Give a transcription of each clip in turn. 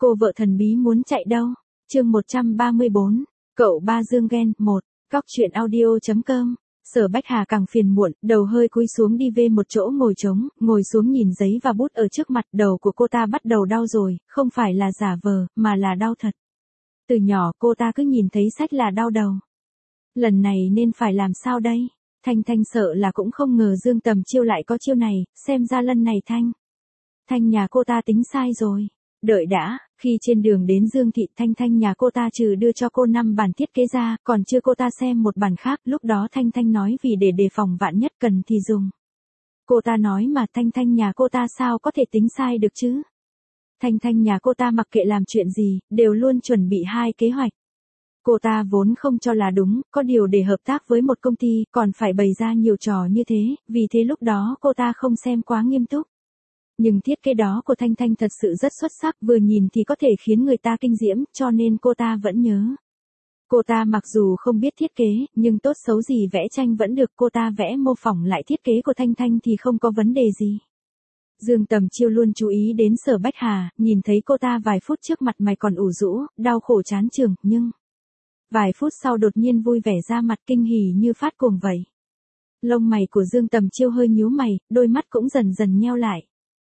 Cô vợ thần bí muốn chạy đâu? Chương 134. Cậu ba Dương ghen 1. Góc truyện audio.com. Sở Bách Hà càng phiền muộn, đầu hơi cúi xuống đi về một chỗ ngồi trống, ngồi xuống nhìn giấy và bút ở trước mặt. Đầu của cô ta bắt đầu đau rồi, không phải là giả vờ, mà là đau thật. Từ nhỏ cô ta cứ nhìn thấy sách là đau đầu. Lần này nên phải làm sao đây? Thanh Thanh sợ là cũng không ngờ Dương Tầm Chiêu lại có chiêu này, xem ra lần này Thanh nhà cô ta tính sai rồi. Đợi đã, khi trên đường đến Dương Thị, Thanh nhà cô ta trừ đưa cho cô 5 bản thiết kế ra, còn chưa cô ta xem một bản khác. Lúc đó Thanh nói vì để đề phòng vạn nhất cần thì dùng. Cô ta nói mà Thanh nhà cô ta sao có thể tính sai được chứ? Thanh nhà cô ta mặc kệ làm chuyện gì, đều luôn chuẩn bị 2 kế hoạch. Cô ta vốn không cho là đúng, có điều để hợp tác với một công ty, còn phải bày ra nhiều trò như thế, vì thế lúc đó cô ta không xem quá nghiêm túc. Nhưng thiết kế đó của Thanh thật sự rất xuất sắc, vừa nhìn thì có thể khiến người ta kinh diễm, cho nên cô ta vẫn nhớ. Cô ta mặc dù không biết thiết kế, nhưng tốt xấu gì vẽ tranh vẫn được, cô ta vẽ mô phỏng lại thiết kế của Thanh thì không có vấn đề gì. Dương Tầm Chiêu luôn chú ý đến Sở Bách Hà, nhìn thấy cô ta vài phút trước mặt mày còn ủ rũ, đau khổ chán chường, nhưng vài phút sau đột nhiên vui vẻ ra mặt kinh hỉ như phát cuồng vậy. Lông mày của Dương Tầm Chiêu hơi nhíu mày, đôi mắt cũng dần dần nheo lại.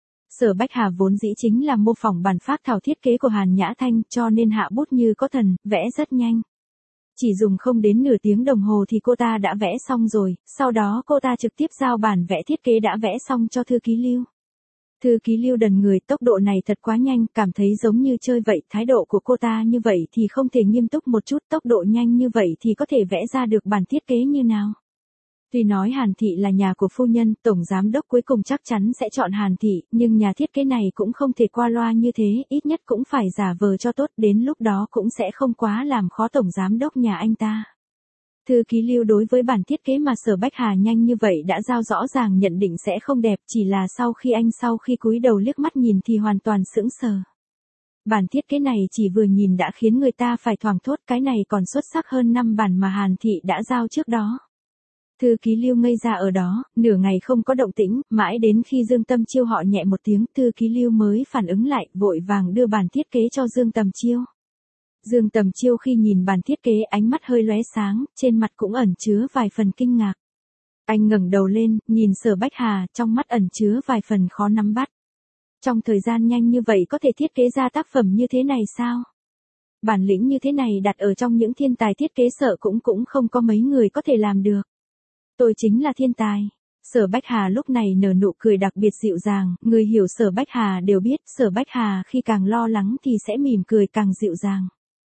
Sở Bách Hà vốn dĩ chính là mô phỏng bản phác thảo thiết kế của Hàn Nhã Thanh, cho nên hạ bút như có thần, vẽ rất nhanh. Chỉ dùng không đến nửa tiếng đồng hồ thì cô ta đã vẽ xong rồi, sau đó cô ta trực tiếp giao bản vẽ thiết kế đã vẽ xong cho thư ký Lưu. Thư ký Lưu đần người, tốc độ này thật quá nhanh, cảm thấy giống như chơi vậy, thái độ của cô ta như vậy thì không thể nghiêm túc một chút, tốc độ nhanh như vậy thì có thể vẽ ra được bản thiết kế như nào. Tuy nói Hàn Thị là nhà của phu nhân, tổng giám đốc cuối cùng chắc chắn sẽ chọn Hàn Thị, nhưng nhà thiết kế này cũng không thể qua loa như thế, ít nhất cũng phải giả vờ cho tốt, đến lúc đó cũng sẽ không quá làm khó tổng giám đốc nhà anh ta. Thư ký Lưu đối với bản thiết kế mà Sở Bách Hà nhanh như vậy đã giao rõ ràng nhận định sẽ không đẹp, chỉ là sau khi cúi đầu liếc mắt nhìn thì hoàn toàn sững sờ. Bản thiết kế này chỉ vừa nhìn đã khiến người ta phải thoảng thốt, cái này còn xuất sắc hơn 5 bản mà Hàn Thị đã giao trước đó. Thư ký Lưu ngây ra ở đó, nửa ngày không có động tĩnh, mãi đến khi Dương Tầm Chiêu họ nhẹ một tiếng, thư ký Lưu mới phản ứng lại, vội vàng đưa bản thiết kế cho Dương Tầm Chiêu. Dương Tầm Chiêu khi nhìn bản thiết kế ánh mắt hơi lóe sáng, trên mặt cũng ẩn chứa vài phần kinh ngạc. Anh ngẩng đầu lên, nhìn Sở Bách Hà, trong mắt ẩn chứa vài phần khó nắm bắt. Trong thời gian nhanh như vậy có thể thiết kế ra tác phẩm như thế này sao? Bản lĩnh như thế này đặt ở trong những thiên tài thiết kế sợ cũng không có mấy người có thể làm được. Tôi chính là thiên tài. Sở Bách Hà lúc này nở nụ cười đặc biệt dịu dàng, người hiểu Sở Bách Hà đều biết, Sở Bách Hà khi càng lo lắng thì sẽ mỉm cười càng dịu dàng.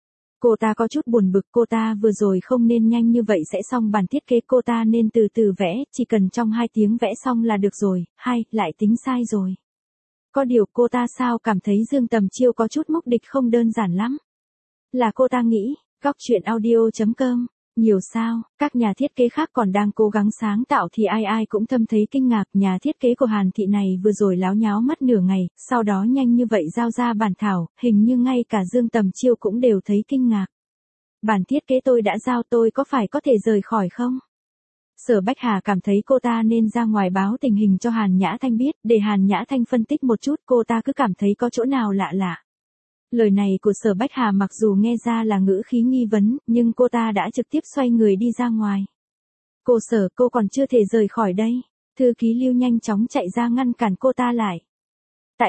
Cô ta có chút buồn bực, cô ta vừa rồi không nên nhanh như vậy sẽ xong bản thiết kế, cô ta nên từ từ vẽ, chỉ cần trong 2 tiếng vẽ xong là được rồi, lại tính sai rồi. Có điều cô ta sao cảm thấy Dương Tầm Chiêu có chút mục đích không đơn giản lắm. Là cô ta nghĩ, góc truyện audio.com. Nhiều sao, các nhà thiết kế khác còn đang cố gắng sáng tạo thì ai cũng thầm thấy kinh ngạc, nhà thiết kế của Hàn Thị này vừa rồi láo nháo mất nửa ngày, sau đó nhanh như vậy giao ra bản thảo, hình như ngay cả Dương Tầm Chiêu cũng đều thấy kinh ngạc. Bản thiết kế tôi đã giao, tôi có phải có thể rời khỏi không? Sở Bách Hà cảm thấy cô ta nên ra ngoài báo tình hình cho Hàn Nhã Thanh biết, để Hàn Nhã Thanh phân tích một chút, cô ta cứ cảm thấy có chỗ nào lạ lạ. Lời này của Sở Bách Hà mặc dù nghe ra là ngữ khí nghi vấn, nhưng cô ta đã trực tiếp xoay người đi ra ngoài. Cô Sở, cô còn chưa thể rời khỏi đây. Thư ký Lưu nhanh chóng chạy ra ngăn cản cô ta lại. Tại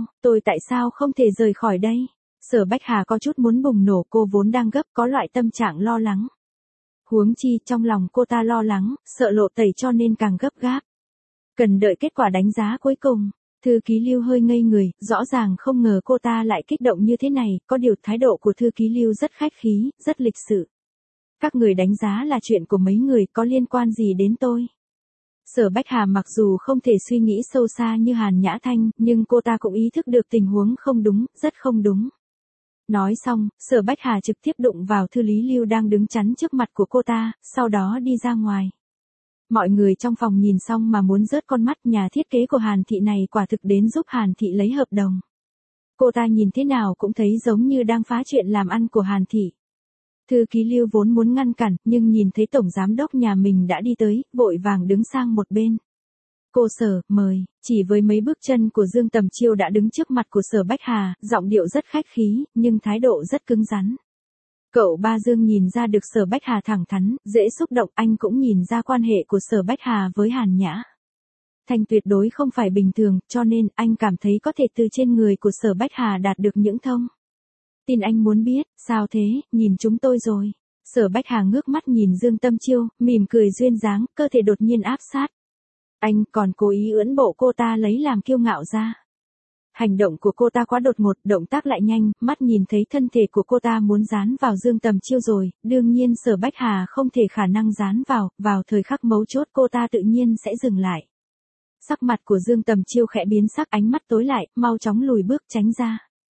sao không thể rời khỏi đây? Sở Bách Hà có chút muốn bùng nổ, cô vốn đang gấp, có loại tâm trạng lo lắng. Huống chi trong lòng cô ta lo lắng, sợ lộ tẩy cho nên càng gấp gáp. Cần đợi kết quả đánh giá cuối cùng. Thư ký Lưu hơi ngây người, rõ ràng không ngờ cô ta lại kích động như thế này, có điều thái độ của thư ký Lưu rất khách khí, rất lịch sự. Các người đánh giá là chuyện của mấy người, có liên quan gì đến tôi? Sở Bách Hà mặc dù không thể suy nghĩ sâu xa như Hàn Nhã Thanh, nhưng cô ta cũng ý thức được tình huống không đúng, rất không đúng. Nói xong, Sở Bách Hà trực tiếp đụng vào thư ký Lưu đang đứng chắn trước mặt của cô ta, sau đó đi ra ngoài. Mọi người trong phòng nhìn xong mà muốn rớt con mắt, nhà thiết kế của Hàn Thị này quả thực đến giúp Hàn Thị lấy hợp đồng. Cô ta nhìn thế nào cũng thấy giống như đang phá chuyện làm ăn của Hàn Thị. Thư ký Lưu vốn muốn ngăn cản, nhưng nhìn thấy tổng giám đốc nhà mình đã đi tới, vội vàng đứng sang một bên. Cô Sở, mời, chỉ với mấy bước chân của Dương Tầm Chiêu đã đứng trước mặt của Sở Bách Hà, giọng điệu rất khách khí, nhưng thái độ rất cứng rắn. Cậu ba Dương nhìn ra được Sở Bách Hà thẳng thắn, dễ xúc động, anh cũng nhìn ra quan hệ của Sở Bách Hà với Hàn Nhã Thành tuyệt đối không phải bình thường, cho nên anh cảm thấy có thể từ trên người của Sở Bách Hà đạt được những thông tin anh muốn biết. Sao thế, nhìn chúng tôi rồi. Sở Bách Hà ngước mắt nhìn Dương Tâm Chiêu, mỉm cười duyên dáng, cơ thể đột nhiên áp sát. Anh còn cố ý ưỡn bộ cô ta lấy làm kiêu ngạo ra. Hành động của cô ta quá đột ngột, động tác lại nhanh, mắt nhìn thấy thân thể của cô ta muốn dán vào Dương Tầm Chiêu rồi, đương nhiên Sở Bách Hà không thể khả năng dán vào thời khắc mấu chốt cô ta tự nhiên sẽ dừng lại. Sắc mặt của Dương Tầm Chiêu khẽ biến sắc, ánh mắt tối lại, mau chóng lùi bước tránh ra.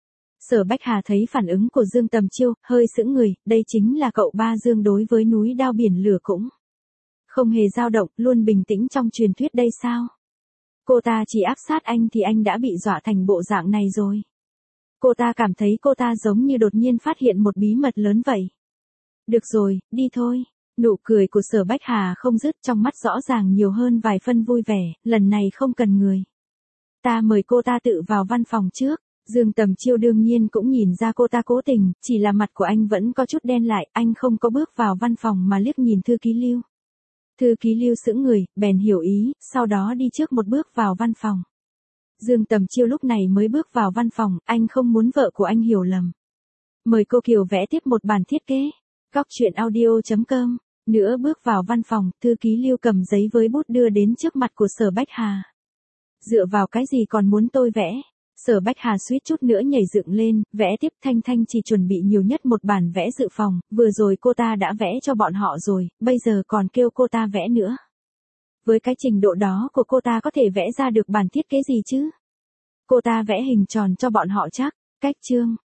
Sở Bách Hà thấy phản ứng của Dương Tầm Chiêu, hơi sững người, đây chính là cậu ba Dương đối với núi đao biển lửa cũng không hề dao động, luôn bình tĩnh trong truyền thuyết đây sao? Cô ta chỉ áp sát anh thì anh đã bị dọa thành bộ dạng này rồi. Cô ta cảm thấy cô ta giống như đột nhiên phát hiện một bí mật lớn vậy. Được rồi, đi thôi. Nụ cười của Sở Bách Hà không dứt, trong mắt rõ ràng nhiều hơn vài phân vui vẻ, lần này không cần người. Ta mời cô ta tự vào văn phòng trước. Dương Tầm Chiêu đương nhiên cũng nhìn ra cô ta cố tình, chỉ là mặt của anh vẫn có chút đen lại, anh không có bước vào văn phòng mà liếc nhìn thư ký Lưu. Thư ký Lưu sững người, bèn hiểu ý, sau đó đi trước một bước vào văn phòng. Dương Tầm Chiêu lúc này mới bước vào văn phòng, anh không muốn vợ của anh hiểu lầm. Mời cô Kiều vẽ tiếp một bản thiết kế. Góc truyện audio.com. Nữa bước vào văn phòng, thư ký Lưu cầm giấy với bút đưa đến trước mặt của Sở Bách Hà. Dựa vào cái gì còn muốn tôi vẽ? Sở Bách Hà suýt chút nữa nhảy dựng lên, vẽ tiếp. Thanh Thanh chỉ chuẩn bị nhiều nhất một bản vẽ dự phòng, vừa rồi cô ta đã vẽ cho bọn họ rồi, bây giờ còn kêu cô ta vẽ nữa. Với cái trình độ đó của cô ta có thể vẽ ra được bản thiết kế gì chứ? Cô ta vẽ hình tròn cho bọn họ chắc. Cách chương.